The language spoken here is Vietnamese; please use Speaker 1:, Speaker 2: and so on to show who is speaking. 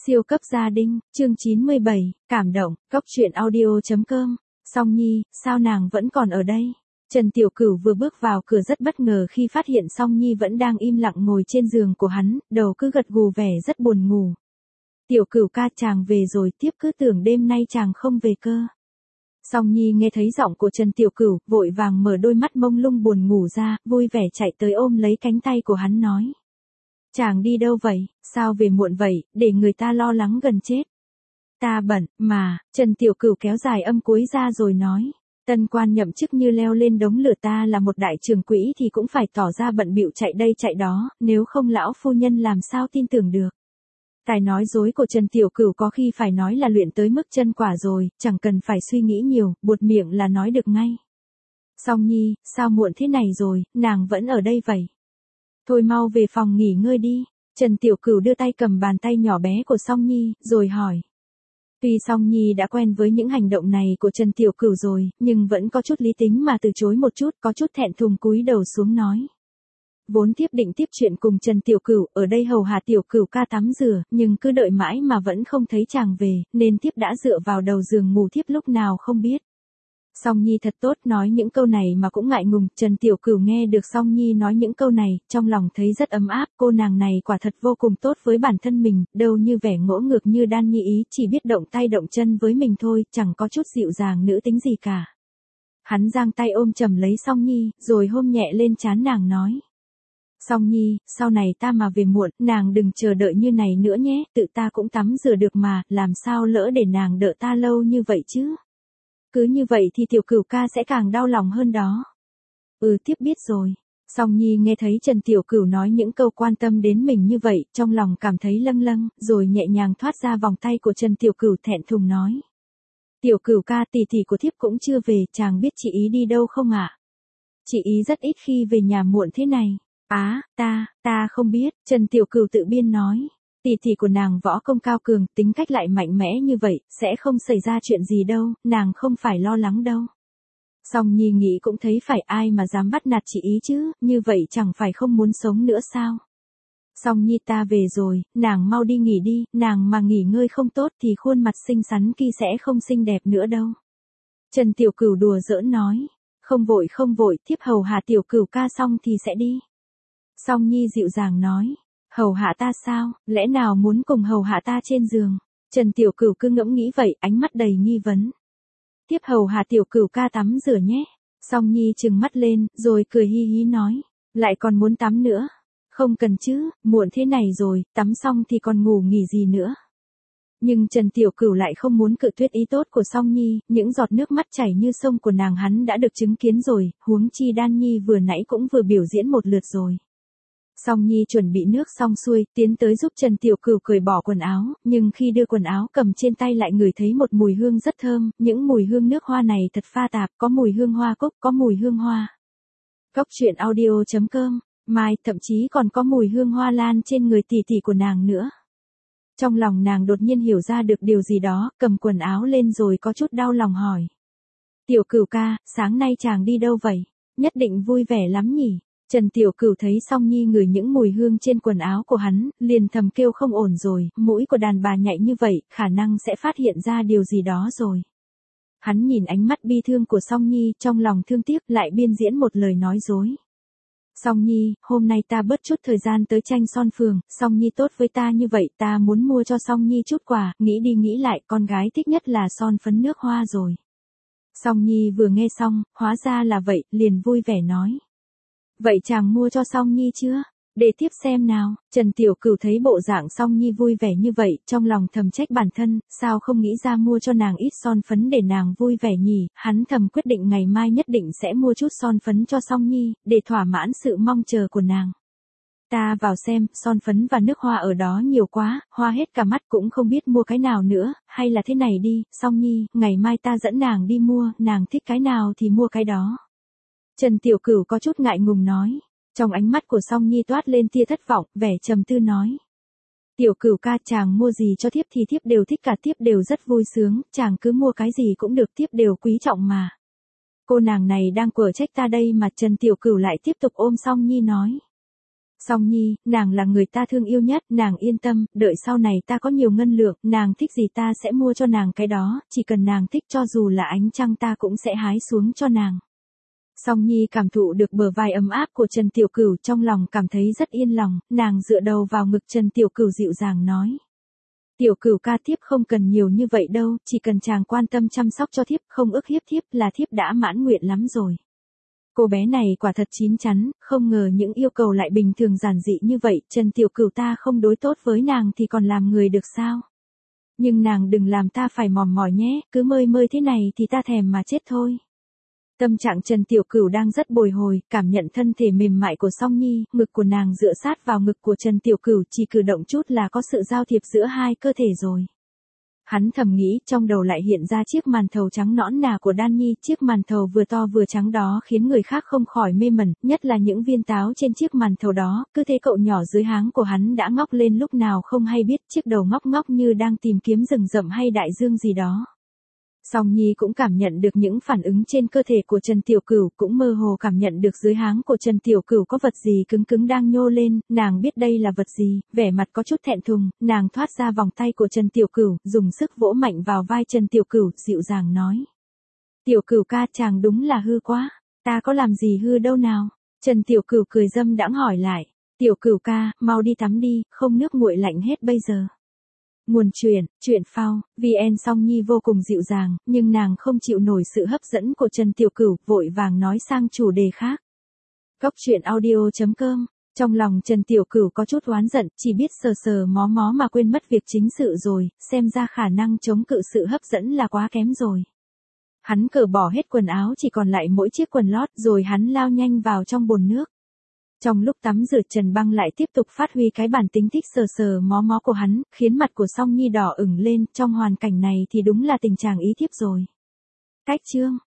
Speaker 1: Siêu cấp gia đình, chương 97, cảm động, cốc truyện audio.com. Song Nhi, sao nàng vẫn còn ở đây? Trần Tiểu Cửu vừa bước vào cửa rất bất ngờ khi phát hiện Song Nhi vẫn đang im lặng ngồi trên giường của hắn, đầu cứ gật gù vẻ rất buồn ngủ. Tiểu Cửu ca, chàng về rồi, tiếp cứ tưởng đêm nay chàng không về cơ. Song Nhi nghe thấy giọng của Trần Tiểu Cửu, vội vàng mở đôi mắt mông lung buồn ngủ ra, vui vẻ chạy tới ôm lấy cánh tay của hắn nói. Chàng đi đâu vậy, sao về muộn vậy, để người ta lo lắng gần chết. Ta bận, mà, Trần Tiểu Cửu kéo dài âm cuối ra rồi nói. Tân quan nhậm chức như leo lên đống lửa, ta là một đại trưởng quỹ thì cũng phải tỏ ra bận bịu chạy đây chạy đó, nếu không lão phu nhân làm sao tin tưởng được. Tài nói dối của Trần Tiểu Cửu có khi phải nói là luyện tới mức chân quả rồi, chẳng cần phải suy nghĩ nhiều, buột miệng là nói được ngay. Song Nhi, sao muộn thế này rồi, nàng vẫn ở đây vậy? Thôi mau về phòng nghỉ ngơi đi. Trần Tiểu Cửu đưa tay cầm bàn tay nhỏ bé của Song Nhi, rồi hỏi. Tuy Song Nhi đã quen với những hành động này của Trần Tiểu Cửu rồi, nhưng vẫn có chút lý tính mà từ chối một chút, có chút thẹn thùng cúi đầu xuống nói. Vốn thiếp định tiếp chuyện cùng Trần Tiểu Cửu, ở đây hầu hạ Tiểu Cửu ca tắm rửa, nhưng cứ đợi mãi mà vẫn không thấy chàng về, nên thiếp đã dựa vào đầu giường ngủ thiếp lúc nào không biết. Song Nhi thật tốt, nói những câu này mà cũng ngại ngùng. Trần Tiểu Cửu nghe được Song Nhi nói những câu này, trong lòng thấy rất ấm áp, cô nàng này quả thật vô cùng tốt với bản thân mình, đâu như vẻ ngỗ ngược như Đan Nhi ý, chỉ biết động tay động chân với mình thôi, chẳng có chút dịu dàng nữ tính gì cả. Hắn giang tay ôm chầm lấy Song Nhi, rồi hôn nhẹ lên trán nàng nói. Song Nhi, sau này ta mà về muộn, nàng đừng chờ đợi như này nữa nhé, tự ta cũng tắm rửa được mà, làm sao lỡ để nàng đợi ta lâu như vậy chứ. Cứ như vậy thì Tiểu Cửu ca sẽ càng đau lòng hơn đó. Tiếp biết rồi. Song Nhi nghe thấy Trần Tiểu Cửu nói những câu quan tâm đến mình như vậy, trong lòng cảm thấy lâng lâng, rồi nhẹ nhàng thoát ra vòng tay của Trần Tiểu Cửu thẹn thùng nói. Tiểu Cửu ca, tỷ tỷ của thiếp cũng chưa về, chàng biết chị ý đi đâu không ạ? Chị ý rất ít khi về nhà muộn thế này. Ta không biết, Trần Tiểu Cửu tự biên nói. Tỷ tỷ của nàng võ công cao cường, tính cách lại mạnh mẽ như vậy, sẽ không xảy ra chuyện gì đâu, nàng không phải lo lắng đâu. Song Nhi nghĩ cũng thấy phải, ai mà dám bắt nạt chị ý chứ, như vậy chẳng phải không muốn sống nữa sao. Song Nhi, ta về rồi, nàng mau đi nghỉ đi, nàng mà nghỉ ngơi không tốt thì khuôn mặt xinh xắn kia sẽ không xinh đẹp nữa đâu. Trần Tiểu Cửu đùa giỡn nói, không vội, thiếp hầu hạ Tiểu Cửu ca xong thì sẽ đi. Song Nhi dịu dàng nói. Hầu hạ ta sao, lẽ nào muốn cùng hầu hạ ta trên giường? Trần Tiểu Cửu cứ ngẫm nghĩ vậy, ánh mắt đầy nghi vấn. Tiếp hầu hạ Tiểu Cửu ca tắm rửa nhé. Song Nhi trừng mắt lên, rồi cười hi hí nói. Lại còn muốn tắm nữa? Không cần chứ, muộn thế này rồi, tắm xong thì còn ngủ nghỉ gì nữa. Nhưng Trần Tiểu Cửu lại không muốn cự tuyệt ý tốt của Song Nhi, những giọt nước mắt chảy như sông của nàng hắn đã được chứng kiến rồi, huống chi Đan Nhi vừa nãy cũng vừa biểu diễn một lượt rồi. Song Nhi chuẩn bị nước xong xuôi, tiến tới giúp Trần Tiểu Cửu cởi bỏ quần áo, nhưng khi đưa quần áo cầm trên tay lại ngửi thấy một mùi hương rất thơm, những mùi hương nước hoa này thật pha tạp, có mùi hương hoa cúc, có mùi hương hoa. Cốc truyện audio.com, mai, thậm chí còn có mùi hương hoa lan trên người tỷ tỷ của nàng nữa. Trong lòng nàng đột nhiên hiểu ra được điều gì đó, cầm quần áo lên rồi có chút đau lòng hỏi. Tiểu Cửu ca, sáng nay chàng đi đâu vậy? Nhất định vui vẻ lắm nhỉ? Trần Tiểu Cửu thấy Song Nhi ngửi những mùi hương trên quần áo của hắn, liền thầm kêu không ổn rồi, mũi của đàn bà nhạy như vậy, khả năng sẽ phát hiện ra điều gì đó rồi. Hắn nhìn ánh mắt bi thương của Song Nhi, trong lòng thương tiếc, lại biên diễn một lời nói dối. Song Nhi, hôm nay ta bớt chút thời gian tới tranh son phường, Song Nhi tốt với ta như vậy, ta muốn mua cho Song Nhi chút quà, nghĩ đi nghĩ lại, con gái thích nhất là son phấn nước hoa rồi. Song Nhi vừa nghe xong, hóa ra là vậy, liền vui vẻ nói. Vậy chàng mua cho Song Nhi chưa? Để tiếp xem nào. Trần Tiểu Cửu thấy bộ dạng Song Nhi vui vẻ như vậy, trong lòng thầm trách bản thân, sao không nghĩ ra mua cho nàng ít son phấn để nàng vui vẻ nhỉ, hắn thầm quyết định ngày mai nhất định sẽ mua chút son phấn cho Song Nhi, để thỏa mãn sự mong chờ của nàng. Ta vào xem, son phấn và nước hoa ở đó nhiều quá, hoa hết cả mắt cũng không biết mua cái nào nữa, hay là thế này đi, Song Nhi, ngày mai ta dẫn nàng đi mua, nàng thích cái nào thì mua cái đó. Trần Tiểu Cửu có chút ngại ngùng nói. Trong ánh mắt của Song Nhi toát lên tia thất vọng, vẻ trầm tư nói. Tiểu Cửu ca, chàng mua gì cho thiếp thì thiếp đều thích cả, thiếp đều rất vui sướng, chàng cứ mua cái gì cũng được, thiếp đều quý trọng mà. Cô nàng này đang quở trách ta đây mà. Trần Tiểu Cửu lại tiếp tục ôm Song Nhi nói. Song Nhi, nàng là người ta thương yêu nhất, nàng yên tâm, đợi sau này ta có nhiều ngân lượng, nàng thích gì ta sẽ mua cho nàng cái đó, chỉ cần nàng thích cho dù là ánh trăng ta cũng sẽ hái xuống cho nàng. Song Nhi cảm thụ được bờ vai ấm áp của Trần Tiểu Cửu trong lòng cảm thấy rất yên lòng, nàng dựa đầu vào ngực Trần Tiểu Cửu dịu dàng nói. Tiểu Cửu ca thiếp không cần nhiều như vậy đâu, chỉ cần chàng quan tâm chăm sóc cho thiếp, không ức hiếp thiếp là thiếp đã mãn nguyện lắm rồi. Cô bé này quả thật chín chắn, không ngờ những yêu cầu lại bình thường giản dị như vậy, Trần Tiểu Cửu ta không đối tốt với nàng thì còn làm người được sao? Nhưng nàng đừng làm ta phải mòn mỏi nhé, cứ mơi mơi thế này thì ta thèm mà chết thôi. Tâm trạng Trần Tiểu Cửu đang rất bồi hồi, cảm nhận thân thể mềm mại của Song Nhi, ngực của nàng dựa sát vào ngực của Trần Tiểu Cửu, chỉ cử động chút là có sự giao thiệp giữa hai cơ thể rồi. Hắn thầm nghĩ, trong đầu lại hiện ra chiếc màn thầu trắng nõn nà của Đan Nhi, chiếc màn thầu vừa to vừa trắng đó khiến người khác không khỏi mê mẩn, nhất là những viên táo trên chiếc màn thầu đó, cứ thế cậu nhỏ dưới háng của hắn đã ngóc lên lúc nào không hay biết, chiếc đầu ngóc ngóc như đang tìm kiếm rừng rậm hay đại dương gì đó. Song Nhi cũng cảm nhận được những phản ứng trên cơ thể của Trần Tiểu Cửu, cũng mơ hồ cảm nhận được dưới háng của Trần Tiểu Cửu có vật gì cứng cứng đang nhô lên, nàng biết đây là vật gì, vẻ mặt có chút thẹn thùng, nàng thoát ra vòng tay của Trần Tiểu Cửu, dùng sức vỗ mạnh vào vai Trần Tiểu Cửu, dịu dàng nói. Tiểu Cửu ca chàng đúng là hư quá, ta có làm gì hư đâu nào? Trần Tiểu Cửu cười dâm đãng hỏi lại, Tiểu Cửu ca, mau đi tắm đi, không nước nguội lạnh hết bây giờ. Nguồn truyện phao, VN. Song Nhi vô cùng dịu dàng, nhưng nàng không chịu nổi sự hấp dẫn của Trần Tiểu Cửu, vội vàng nói sang chủ đề khác. Góc truyện audio.com. Trong lòng Trần Tiểu Cửu có chút oán giận, chỉ biết sờ sờ mó mó mà quên mất việc chính sự rồi, xem ra khả năng chống cự sự hấp dẫn là quá kém rồi. Hắn cởi bỏ hết quần áo chỉ còn lại mỗi chiếc quần lót, rồi hắn lao nhanh vào trong bồn nước. Trong lúc tắm rửa Trần Băng lại tiếp tục phát huy cái bản tính thích sờ sờ mó mó của hắn, khiến mặt của Song Nhi đỏ ửng lên, trong hoàn cảnh này thì đúng là tình trạng ý thiếp rồi. Cách chương